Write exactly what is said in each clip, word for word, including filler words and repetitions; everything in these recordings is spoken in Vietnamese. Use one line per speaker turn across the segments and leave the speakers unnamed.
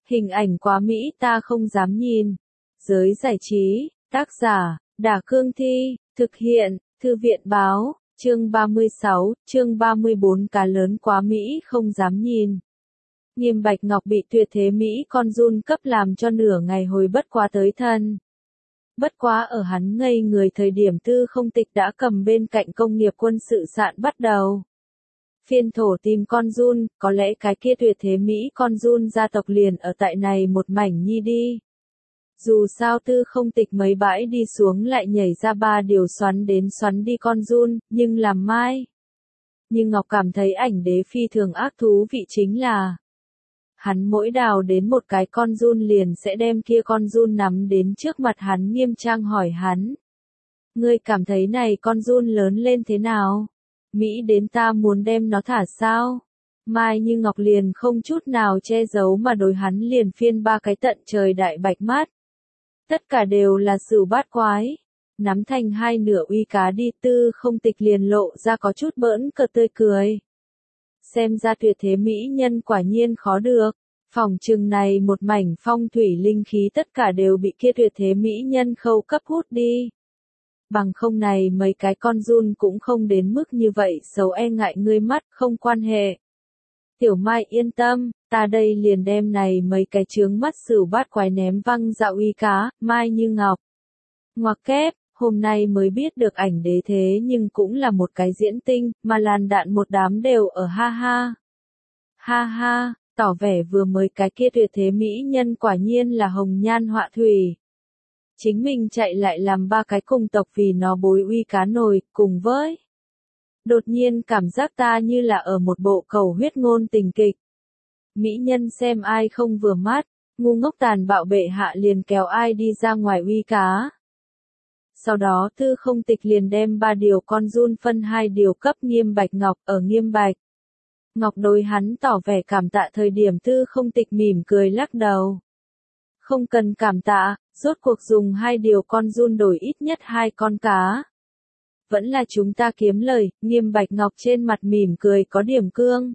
Hình ảnh quá mỹ ta không dám nhìn. Giới giải trí, tác giả, Đả Cương Thi, thực hiện, Thư viện Báo, chương ba mươi sáu, chương ba mươi bốn cá lớn quá mỹ không dám nhìn. Nghiêm Bạch Ngọc bị tuyệt thế Mỹ con run cấp làm cho nửa ngày hồi bất quá tới thân. Bất quá ở hắn ngây người thời điểm Tư Không Tịch đã cầm bên cạnh công nghiệp quân sự sạn bắt đầu. Phiên thổ tìm con run, có lẽ cái kia tuyệt thế Mỹ con run gia tộc liền ở tại này một mảnh nhi đi. Dù sao Tư Không Tịch mấy bãi đi xuống lại nhảy ra ba điều xoắn đến xoắn đi con run, nhưng làm mai. Nhưng Ngọc cảm thấy ảnh đế phi thường ác thú vị chính là hắn mỗi đào đến một cái con run liền sẽ đem kia con run nắm đến trước mặt hắn nghiêm trang hỏi hắn. Ngươi cảm thấy này con run lớn lên thế nào? Mỹ đến ta muốn đem nó thả sao? Mai Như Ngọc liền không chút nào che giấu mà đối hắn liền phiên ba cái tận trời đại bạch mắt. Tất cả đều là sửu bát quái. Nắm thành hai nửa uy cá đi Tư Không Tịch liền lộ ra có chút bỡn cợt tươi cười. Xem ra tuyệt thế mỹ nhân quả nhiên khó được. Phòng trừng này một mảnh phong thủy linh khí tất cả đều bị kia tuyệt thế mỹ nhân khâu cấp hút đi. Bằng không này mấy cái con run cũng không đến mức như vậy xấu e ngại ngươi mắt không quan hệ. Tiểu Mai yên tâm, ta đây liền đem này mấy cái chướng mắt sửu bát quái ném văng dạo uy cá, Mai Như Ngọc. Ngoặc kép, hôm nay mới biết được ảnh đế thế nhưng cũng là một cái diễn tinh, mà làn đạn một đám đều ở ha ha. Ha ha, tỏ vẻ vừa mới cái kia tuyệt thế mỹ nhân quả nhiên là hồng nhan họa thủy. Chính mình chạy lại làm ba cái cùng tộc vì nó bối uy cá nồi, cùng với. Đột nhiên cảm giác ta như là ở một bộ cầu huyết ngôn tình kịch. Mỹ nhân xem ai không vừa mắt, ngu ngốc tàn bạo bệ hạ liền kéo ai đi ra ngoài uy cá. Sau đó Tư Không Tịch liền đem ba điều con run phân hai điều cấp Nghiêm Bạch Ngọc ở Nghiêm Bạch. Ngọc đối hắn tỏ vẻ cảm tạ thời điểm Tư Không Tịch mỉm cười lắc đầu. Không cần cảm tạ, rốt cuộc dùng hai điều con run đổi ít nhất hai con cá. Vẫn là chúng ta kiếm lời, Nghiêm Bạch Ngọc trên mặt mỉm cười có điểm cương.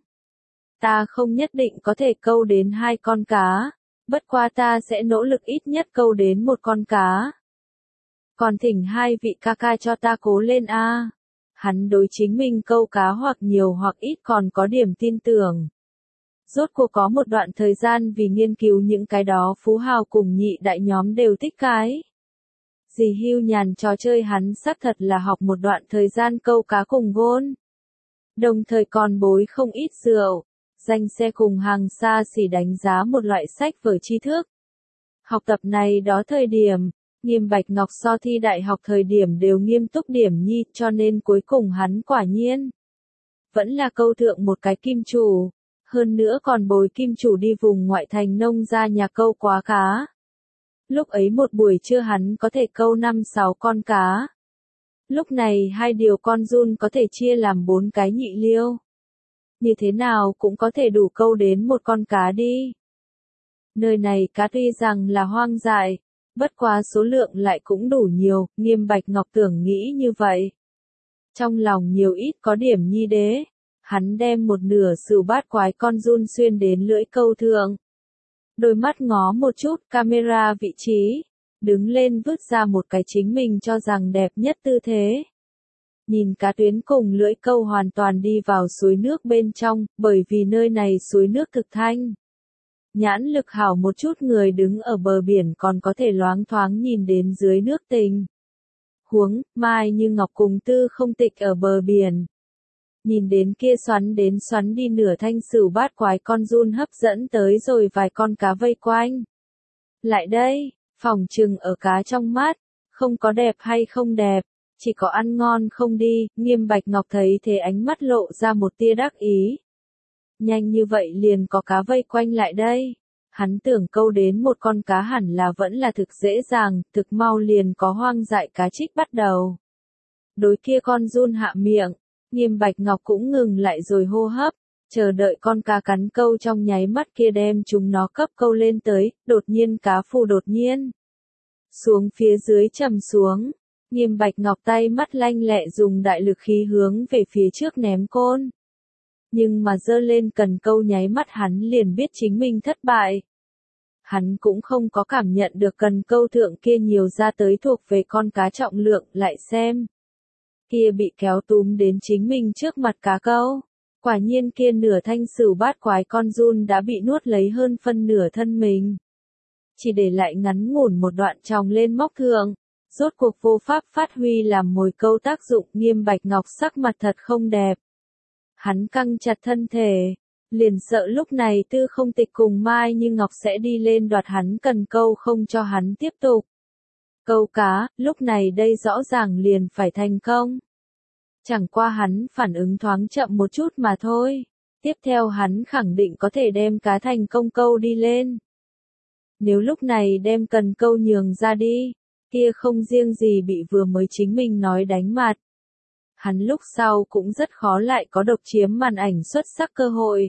Ta không nhất định có thể câu đến hai con cá, bất qua ta sẽ nỗ lực ít nhất câu đến một con cá. Còn thỉnh hai vị ca ca cho ta cố lên a. Hắn đối chính mình câu cá hoặc nhiều hoặc ít còn có điểm tin tưởng. Rốt cuộc có một đoạn thời gian vì nghiên cứu những cái đó phú hào cùng nhị đại nhóm đều thích cái. Dì hưu nhàn trò chơi hắn xác thật là học một đoạn thời gian câu cá cùng gôn. Đồng thời còn bối không ít rượu, danh xe cùng hàng xa xỉ đánh giá một loại sách vở tri thức. Học tập này đó thời điểm, Nghiêm Bạch Ngọc so thi đại học thời điểm đều nghiêm túc điểm nhi cho nên cuối cùng hắn quả nhiên. Vẫn là câu thượng một cái kim chủ, hơn nữa còn bồi kim chủ đi vùng ngoại thành nông gia nhà câu quá cá. Lúc ấy một buổi trưa hắn có thể câu năm sáu con cá. Lúc này hai điều con run có thể chia làm bốn cái nhị liêu. Như thế nào cũng có thể đủ câu đến một con cá đi. Nơi này cá tuy rằng là hoang dại, bất quá số lượng lại cũng đủ nhiều, Nghiêm Bạch Ngọc tưởng nghĩ như vậy. Trong lòng nhiều ít có điểm nhi đế, hắn đem một nửa sửu bát quái con run xuyên đến lưỡi câu thượng. Đôi mắt ngó một chút camera vị trí, đứng lên vứt ra một cái chính mình cho rằng đẹp nhất tư thế. Nhìn cá tuyến cùng lưỡi câu hoàn toàn đi vào suối nước bên trong, bởi vì nơi này suối nước thực thanh. Nhãn lực hảo một chút người đứng ở bờ biển còn có thể loáng thoáng nhìn đến dưới nước tình. Huống, Mai Như Ngọc cùng Tư Không Tịch ở bờ biển. Nhìn đến kia xoắn đến xoắn đi nửa thanh sửu bát quái con run hấp dẫn tới rồi vài con cá vây quanh. Lại đây, phòng trừng ở cá trong mắt, không có đẹp hay không đẹp, chỉ có ăn ngon không đi, Nghiêm Bạch Ngọc thấy thế ánh mắt lộ ra một tia đắc ý. Nhanh như vậy liền có cá vây quanh lại đây. Hắn tưởng câu đến một con cá hẳn là vẫn là thực dễ dàng, thực mau liền có hoang dại cá trích bắt đầu. Đối kia con run hạ miệng, Nghiêm Bạch Ngọc cũng ngừng lại rồi hô hấp, chờ đợi con cá cắn câu trong nháy mắt kia đem chúng nó cấp câu lên tới, đột nhiên cá phù đột nhiên. Xuống phía dưới trầm xuống, Nghiêm Bạch Ngọc tay mắt lanh lẹ dùng đại lực khí hướng về phía trước ném côn. Nhưng mà giơ lên cần câu nháy mắt hắn liền biết chính mình thất bại. Hắn cũng không có cảm nhận được cần câu thượng kia nhiều ra tới thuộc về con cá trọng lượng, lại xem. Kia bị kéo túm đến chính mình trước mặt cá câu. Quả nhiên kia nửa thanh sửu bát quái con giun đã bị nuốt lấy hơn phân nửa thân mình. Chỉ để lại ngắn ngủn một đoạn tròng lên móc thượng. Rốt cuộc vô pháp phát huy làm mồi câu tác dụng, Nghiêm Bạch Ngọc sắc mặt thật không đẹp. Hắn căng chặt thân thể, liền sợ lúc này Tư Không Tịch cùng Mai Như Ngọc sẽ đi lên đoạt hắn cần câu không cho hắn tiếp tục. Câu cá, lúc này đây rõ ràng liền phải thành công. Chẳng qua hắn phản ứng thoáng chậm một chút mà thôi. Tiếp theo hắn khẳng định có thể đem cá thành công câu đi lên. Nếu lúc này đem cần câu nhường ra đi, kia không riêng gì bị vừa mới chính mình nói đánh mặt. Hắn lúc sau cũng rất khó lại có độc chiếm màn ảnh xuất sắc cơ hội.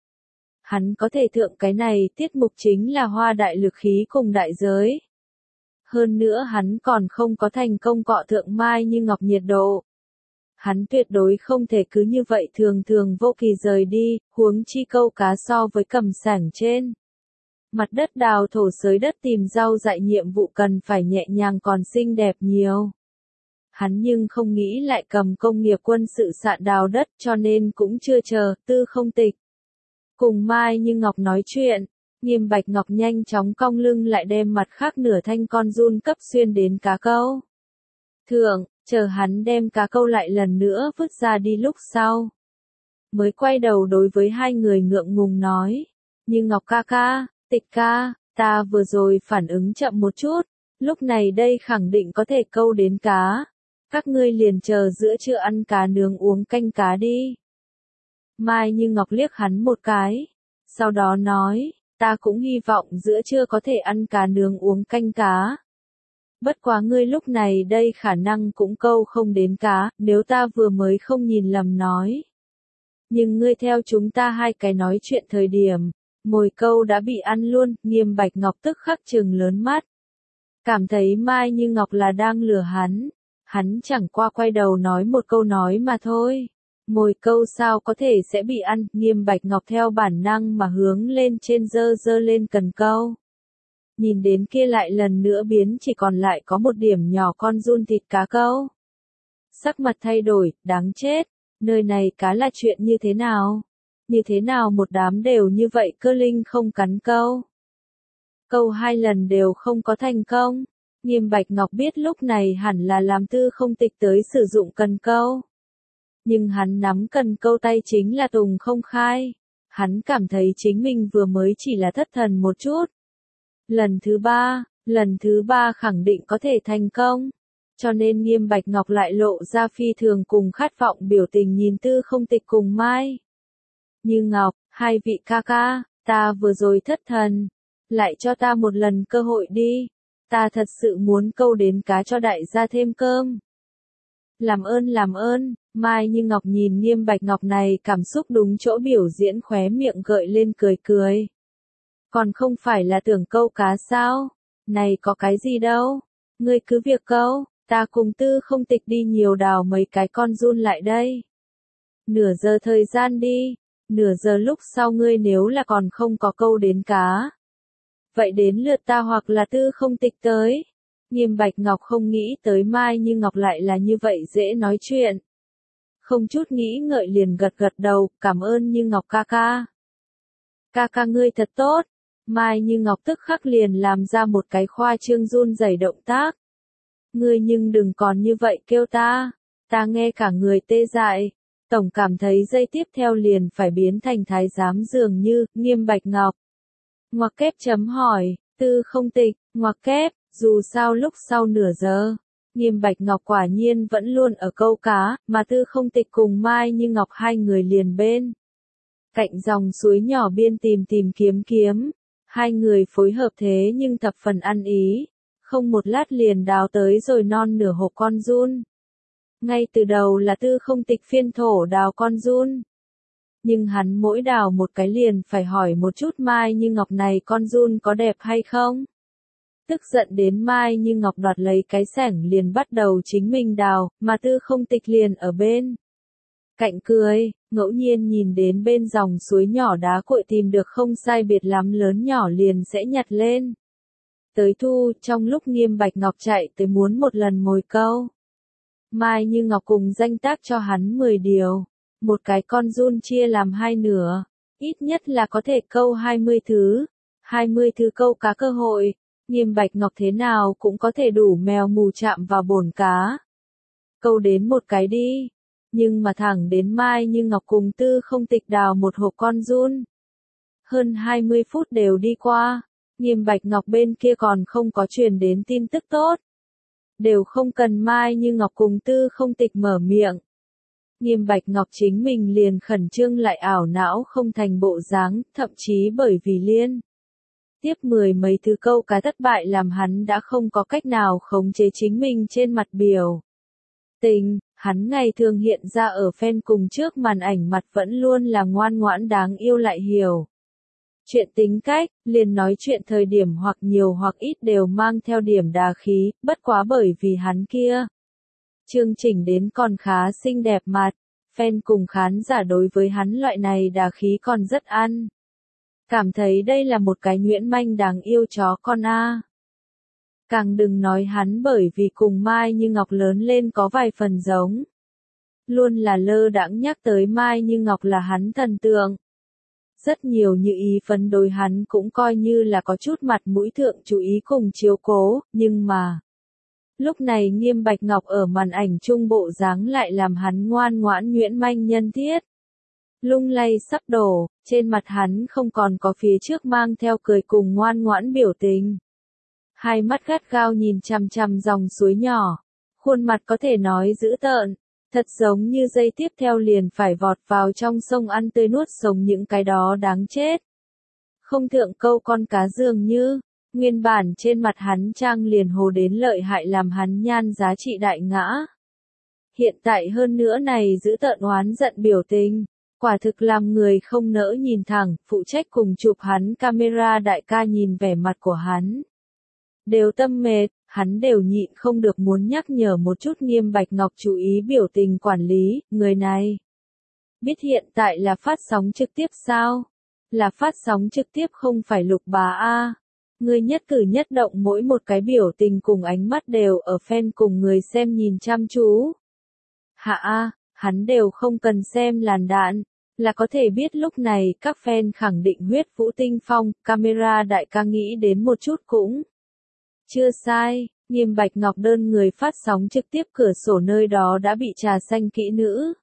Hắn có thể thượng cái này tiết mục chính là hoa đại lực khí cùng đại giới. Hơn nữa hắn còn không có thành công cọ thượng Mai Như Ngọc nhiệt độ. Hắn tuyệt đối không thể cứ như vậy thường thường vô kỳ rời đi, huống chi câu cá so với cầm sảng trên. Mặt đất đào thổ xới đất tìm rau dại nhiệm vụ cần phải nhẹ nhàng còn xinh đẹp nhiều. Hắn nhưng không nghĩ lại cầm công nghiệp quân sự sạn đào đất cho nên cũng chưa chờ, Tư Không Tịch. Cùng Mai Như Ngọc nói chuyện, Nghiêm Bạch Ngọc nhanh chóng cong lưng lại đem mặt khác nửa thanh con giun cấp xuyên đến cá câu. Thượng, chờ hắn đem cá câu lại lần nữa vứt ra đi lúc sau. Mới quay đầu đối với hai người ngượng ngùng nói, Như Ngọc ca ca, Tịch ca, ta vừa rồi phản ứng chậm một chút, lúc này đây khẳng định có thể câu đến cá. Các ngươi liền chờ giữa trưa ăn cá nướng uống canh cá đi. Mai Như Ngọc liếc hắn một cái, sau đó nói, ta cũng hy vọng giữa trưa có thể ăn cá nướng uống canh cá. Bất quá ngươi lúc này đây khả năng cũng câu không đến cá, nếu ta vừa mới không nhìn lầm nói. Nhưng ngươi theo chúng ta hai cái nói chuyện thời điểm, mồi câu đã bị ăn luôn, Nghiêm Bạch Ngọc tức khắc trừng lớn mắt. Cảm thấy Mai Như Ngọc là đang lừa hắn. Hắn chẳng qua quay đầu nói một câu nói mà thôi. Mồi câu sao có thể sẽ bị ăn, Nghiêm Bạch Ngọc theo bản năng mà hướng lên trên dơ dơ lên cần câu. Nhìn đến kia lại lần nữa biến chỉ còn lại có một điểm nhỏ con giun thịt cá câu. Sắc mặt thay đổi, đáng chết, nơi này cá là chuyện như thế nào? Như thế nào một đám đều như vậy cơ linh không cắn câu? Câu hai lần đều không có thành công. Nghiêm Bạch Ngọc biết lúc này hẳn là làm Tư Không Tịch tới sử dụng cần câu. Nhưng hắn nắm cần câu tay chính là tùng không khai. Hắn cảm thấy chính mình vừa mới chỉ là thất thần một chút. Lần thứ ba, lần thứ ba khẳng định có thể thành công. Cho nên Nghiêm Bạch Ngọc lại lộ ra phi thường cùng khát vọng biểu tình nhìn Tư Không Tịch cùng Mai Như Ngọc, hai vị ca ca, ta vừa rồi thất thần. Lại cho ta một lần cơ hội đi. Ta thật sự muốn câu đến cá cho đại gia thêm cơm. Làm ơn làm ơn, Mai Như Ngọc nhìn Nghiêm Bạch Ngọc này cảm xúc đúng chỗ biểu diễn khóe miệng gợi lên cười cười. Còn không phải là tưởng câu cá sao? Này có cái gì đâu? Ngươi cứ việc câu, ta cùng Tư Không Tịch đi nhiều đào mấy cái con giun lại đây. Nửa giờ thời gian đi, nửa giờ lúc sau ngươi nếu là còn không có câu đến cá. Vậy đến lượt ta hoặc là Tư Không Tịch tới. Nghiêm Bạch Ngọc không nghĩ tới Mai Như Ngọc lại là như vậy dễ nói chuyện. Không chút nghĩ ngợi liền gật gật đầu, cảm ơn Như Ngọc ca ca. Ca ca ngươi thật tốt. Mai Như Ngọc tức khắc liền làm ra một cái khoa trương run rẩy động tác. Ngươi nhưng đừng còn như vậy kêu ta. Ta nghe cả người tê dại. Tổng cảm thấy giây tiếp theo liền phải biến thành thái giám dường như, Nghiêm Bạch Ngọc. Ngoặc kép chấm hỏi, Tư Không Tịch, ngoặc kép, dù sao lúc sau nửa giờ, Nghiêm Bạch Ngọc quả nhiên vẫn luôn ở câu cá, mà Tư Không Tịch cùng Mai Như Ngọc hai người liền bên. Cạnh dòng suối nhỏ biên tìm tìm kiếm kiếm, hai người phối hợp thế nhưng thập phần ăn ý, không một lát liền đào tới rồi non nửa hộp con giun. Ngay từ đầu là Tư Không Tịch phiên thổ đào con giun. Nhưng hắn mỗi đào một cái liền phải hỏi một chút Mai Như Ngọc này con giun có đẹp hay không. Tức giận đến Mai Như Ngọc đoạt lấy cái xẻng liền bắt đầu chính mình đào, mà Tư Không Tịch liền ở bên. Cạnh cười, ngẫu nhiên nhìn đến bên dòng suối nhỏ đá cuội tìm được không sai biệt lắm lớn nhỏ liền sẽ nhặt lên. Tới thu, trong lúc Nghiêm Bạch Ngọc chạy tới muốn một lần mồi câu. Mai Như Ngọc cùng danh tác cho hắn mười điều. Một cái con giun chia làm hai nửa. Ít nhất là có thể câu hai mươi thứ. hai mươi thứ câu cá cơ hội. Nghiêm Bạch Ngọc thế nào cũng có thể đủ mèo mù chạm vào bồn cá. Câu đến một cái đi. Nhưng mà thẳng đến Mai Như Ngọc cùng Tư Không Tịch đào một hộp con giun. Hơn hai mươi phút đều đi qua. Nghiêm Bạch Ngọc bên kia còn không có truyền đến tin tức tốt. Đều không cần Mai Như Ngọc cùng Tư Không Tịch mở miệng. Nghiêm Bạch Ngọc chính mình liền khẩn trương lại ảo não không thành bộ dáng, thậm chí bởi vì liên tiếp mười mấy thứ câu cá thất bại làm hắn đã không có cách nào khống chế chính mình trên mặt biểu tình. Hắn ngày thường hiện ra ở fan cùng trước màn ảnh mặt vẫn luôn là ngoan ngoãn đáng yêu lại hiểu chuyện tính cách, liền nói chuyện thời điểm hoặc nhiều hoặc ít đều mang theo điểm đà khí, bất quá bởi vì hắn kia. Chương chỉnh đến còn khá xinh đẹp mặt, fan cùng khán giả đối với hắn loại này đà khí còn rất ăn. Cảm thấy đây là một cái nhuyễn manh đáng yêu chó con a. Càng đừng nói hắn bởi vì cùng Mai Như Ngọc lớn lên có vài phần giống. Luôn là lơ đãng nhắc tới Mai Như Ngọc là hắn thần tượng. Rất nhiều như ý phấn đối hắn cũng coi như là có chút mặt mũi thượng chú ý cùng chiếu cố, nhưng mà. Lúc này Nghiêm Bạch Ngọc ở màn ảnh trung bộ dáng lại làm hắn ngoan ngoãn nhuyễn manh nhân thiết. Lung lay sắp đổ, trên mặt hắn không còn có phía trước mang theo cười cùng ngoan ngoãn biểu tình. Hai mắt gắt gao nhìn chằm chằm dòng suối nhỏ, khuôn mặt có thể nói dữ tợn, thật giống như giây tiếp theo liền phải vọt vào trong sông ăn tươi nuốt sống những cái đó đáng chết. Không thượng câu con cá dường như, nguyên bản trên mặt hắn trang liền hồ đến lợi hại làm hắn nhan giá trị đại ngã. Hiện tại hơn nữa này giữ tợn oán giận biểu tình, quả thực làm người không nỡ nhìn thẳng, phụ trách cùng chụp hắn camera đại ca nhìn vẻ mặt của hắn. Đều tâm mệt, hắn đều nhịn không được muốn nhắc nhở một chút Nghiêm Bạch Ngọc chú ý biểu tình quản lý, người này. Biết hiện tại là phát sóng trực tiếp sao? Là phát sóng trực tiếp không phải Lục Bá A. Người nhất cử nhất động mỗi một cái biểu tình cùng ánh mắt đều ở fan cùng người xem nhìn chăm chú. Hạ A, hắn đều không cần xem làn đạn, là có thể biết lúc này các fan khẳng định huyết vũ tinh phong, camera đại ca nghĩ đến một chút cũng. Chưa sai, Nghiêm Bạch Ngọc đơn người phát sóng trực tiếp cửa sổ nơi đó đã bị trà xanh kỹ nữ.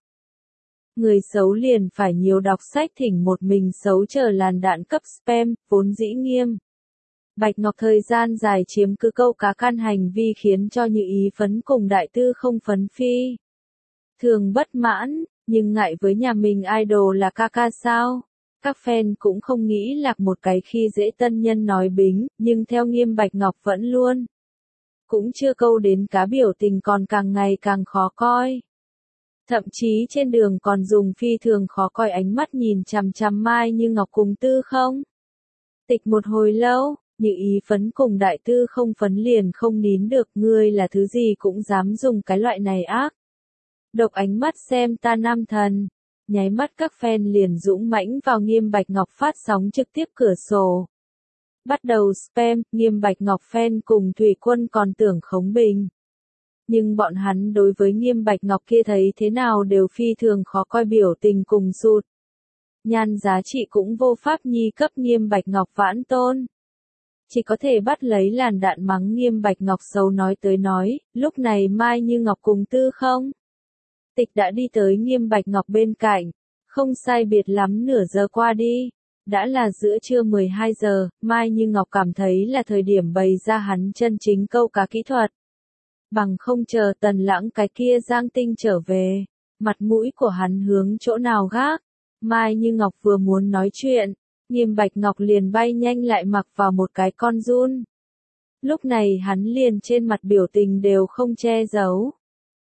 Người xấu liền phải nhiều đọc sách thỉnh một mình xấu chờ làn đạn cấp spam, vốn dĩ Nghiêm Bạch Ngọc thời gian dài chiếm cứ câu cá căn hành vi khiến cho Như Ý phấn cùng đại tư không phấn phi. Thường bất mãn, nhưng ngại với nhà mình idol là ca ca sao. Các fan cũng không nghĩ lạc một cái khi dễ tân nhân nói bính, nhưng theo Nghiêm Bạch Ngọc vẫn luôn. Cũng chưa câu đến cá biểu tình còn càng ngày càng khó coi. Thậm chí trên đường còn dùng phi thường khó coi ánh mắt nhìn chằm chằm Mai Như Ngọc cùng Tư Không Tịch một hồi lâu, Như Ý phấn cùng đại tư không phấn liền không nín được, ngươi là thứ gì cũng dám dùng cái loại này ác. Độc ánh mắt xem ta nam thần. Nháy mắt các fan liền dũng mãnh vào Nghiêm Bạch Ngọc phát sóng trực tiếp cửa sổ. Bắt đầu spam, Nghiêm Bạch Ngọc fan cùng Thủy Quân còn tưởng khống bình. Nhưng bọn hắn đối với Nghiêm Bạch Ngọc kia thấy thế nào đều phi thường khó coi biểu tình cùng sụt. Nhan giá trị cũng vô pháp nhi cấp Nghiêm Bạch Ngọc vãn tôn. Chỉ có thể bắt lấy làn đạn mắng Nghiêm Bạch Ngọc xấu nói tới nói, lúc này Mai Như Ngọc cùng Tư Không Tịch đã đi tới Nghiêm Bạch Ngọc bên cạnh, không sai biệt lắm nửa giờ qua đi, đã là giữa trưa mười hai giờ, Mai Như Ngọc cảm thấy là thời điểm bày ra hắn chân chính câu cá kỹ thuật. Bằng không chờ Tần Lãng cái kia Giang Tinh trở về, mặt mũi của hắn hướng chỗ nào gác. Mai Như Ngọc vừa muốn nói chuyện, Nghiêm Bạch Ngọc liền bay nhanh lại mặc vào một cái con giun. Lúc này hắn liền trên mặt biểu tình đều không che giấu.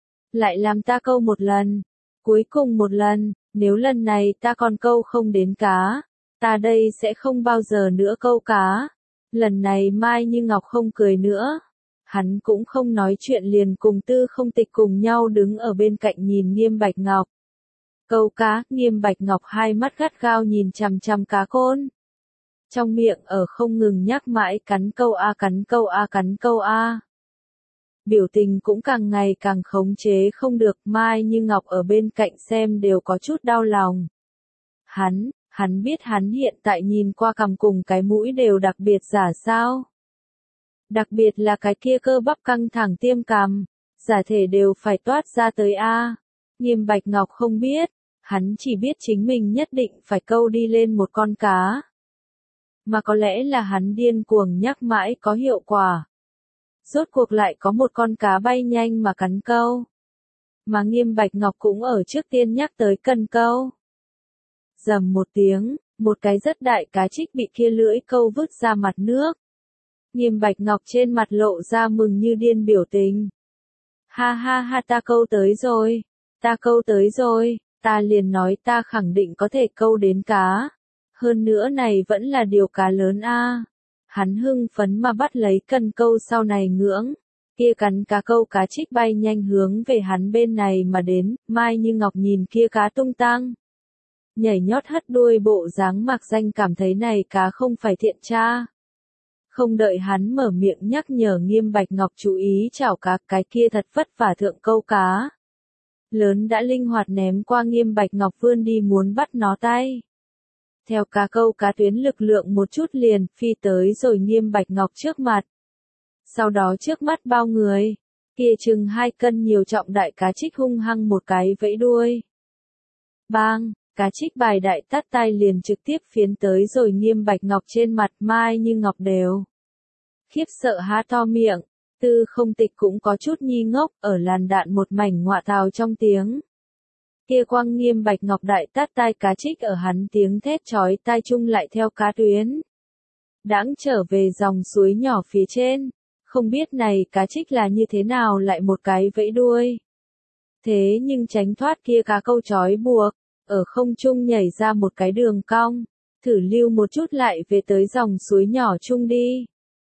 Lại làm ta câu một lần, cuối cùng một lần, nếu lần này ta còn câu không đến cá, ta đây sẽ không bao giờ nữa câu cá. Lần này Mai Như Ngọc không cười nữa, hắn cũng không nói chuyện liền cùng Tư Không Tịch cùng nhau đứng ở bên cạnh nhìn Nghiêm Bạch Ngọc. Câu cá, Nghiêm Bạch Ngọc hai mắt gắt gao nhìn chằm chằm cá côn. Trong miệng ở không ngừng nhắc mãi cắn câu a cắn câu a cắn câu a. Biểu tình cũng càng ngày càng khống chế không được, Mai Như Ngọc ở bên cạnh xem đều có chút đau lòng. Hắn, hắn biết hắn hiện tại nhìn qua cằm cùng cái mũi đều đặc biệt giả sao. Đặc biệt là cái kia cơ bắp căng thẳng tiêm cằm, giả thể đều phải toát ra tới a. Nghiêm Bạch Ngọc không biết, hắn chỉ biết chính mình nhất định phải câu đi lên một con cá. Mà có lẽ là hắn điên cuồng nhắc mãi có hiệu quả. Rốt cuộc lại có một con cá bay nhanh mà cắn câu. Mà Nghiêm Bạch Ngọc cũng ở trước tiên nhắc tới cần câu. Rầm một tiếng, một cái rất đại cá trích bị kia lưỡi câu vứt ra mặt nước. Nghiêm Bạch Ngọc trên mặt lộ ra mừng như điên biểu tình. Ha ha ha, ta câu tới rồi, ta câu tới rồi, ta liền nói ta khẳng định có thể câu đến cá. Hơn nữa này vẫn là điều cá lớn a. Hắn hưng phấn mà bắt lấy cần câu sau này ngưỡng. Kia cắn cá câu cá trích bay nhanh hướng về hắn bên này mà đến, Mai Như Ngọc nhìn kia cá tung tăng. Nhảy nhót hất đuôi bộ dáng mặc danh cảm thấy này cá không phải thiện tra. Không đợi hắn mở miệng nhắc nhở Nghiêm Bạch Ngọc chú ý chảo cá, cái kia thật vất vả thượng câu cá. Lớn đã linh hoạt ném qua Nghiêm Bạch Ngọc vươn đi muốn bắt nó tay. Theo cá câu cá tuyến lực lượng một chút liền phi tới rồi Nghiêm Bạch Ngọc trước mặt. Sau đó trước mắt bao người, kia chừng hai cân nhiều trọng đại cá trích hung hăng một cái vẫy đuôi. Bang, cá trích bài đại tát tai liền trực tiếp phiến tới rồi Nghiêm Bạch Ngọc trên mặt, Mai Như Ngọc đều. Khiếp sợ há to miệng, Tư Không Tịch cũng có chút nhi ngốc, ở làn đạn một mảnh ngọa tào trong tiếng. Kia quang Nghiêm Bạch Ngọc đại tát tai cá trích ở hắn tiếng thét chói tai chung lại theo cá tuyến. Đãng trở về dòng suối nhỏ phía trên, không biết này cá trích là như thế nào lại một cái vẫy đuôi. Thế nhưng tránh thoát kia cá câu chói buộc, ở không trung nhảy ra một cái đường cong, thử lưu một chút lại về tới dòng suối nhỏ chung đi.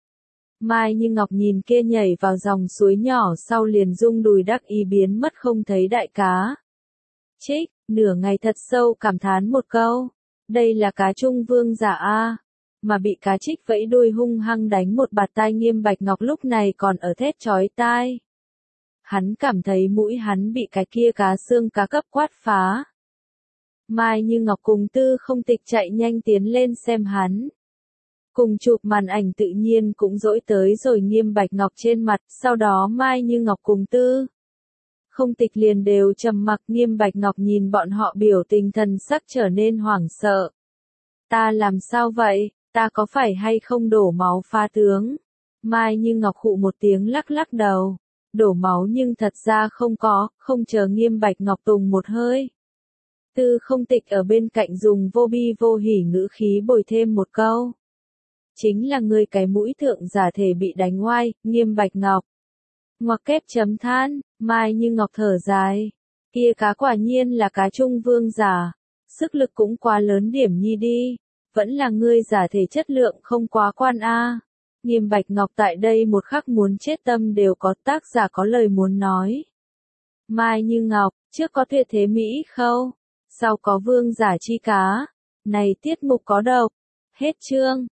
Mai Như Ngọc nhìn kia nhảy vào dòng suối nhỏ sau liền rung đùi đắc ý biến mất không thấy đại cá. Trích, nửa ngày thật sâu cảm thán một câu, đây là cá trung vương giả a, mà bị cá trích vẫy đuôi hung hăng đánh một bạt tai Nghiêm Bạch Ngọc lúc này còn ở thét chói tai. Hắn cảm thấy mũi hắn bị cái kia cá xương cá cấp quát phá. Mai Như Ngọc cùng Tư Không Tịch chạy nhanh tiến lên xem hắn. Cùng chụp màn ảnh tự nhiên cũng dỗi tới rồi Nghiêm Bạch Ngọc trên mặt, sau đó Mai Như Ngọc cùng Tư Không Tịch liền đều trầm mặc. Nghiêm Bạch Ngọc nhìn bọn họ biểu tình thần sắc trở nên hoảng sợ. Ta làm sao vậy, ta có phải hay không đổ máu pha tướng? Mai Như Ngọc khụ một tiếng lắc lắc đầu. Đổ máu nhưng thật ra không có, không chờ Nghiêm Bạch Ngọc tùng một hơi. Tư Không Tịch ở bên cạnh dùng vô bi vô hỉ ngữ khí bồi thêm một câu. Chính là người cái mũi thượng giả thể bị đánh oai, Nghiêm Bạch Ngọc. Ngoặc kép chấm than, Mai Như Ngọc thở dài. Kia cá quả nhiên là cá trung vương giả. Sức lực cũng quá lớn điểm nhi đi. Vẫn là ngươi giả thể chất lượng không quá quan a. Nghiêm Bạch Ngọc tại đây một khắc muốn chết tâm đều có, tác giả có lời muốn nói. Mai Như Ngọc, trước có tuyệt thế Mỹ Khâu, sau có vương giả chi cá. Này tiết mục có độc. Hết chương.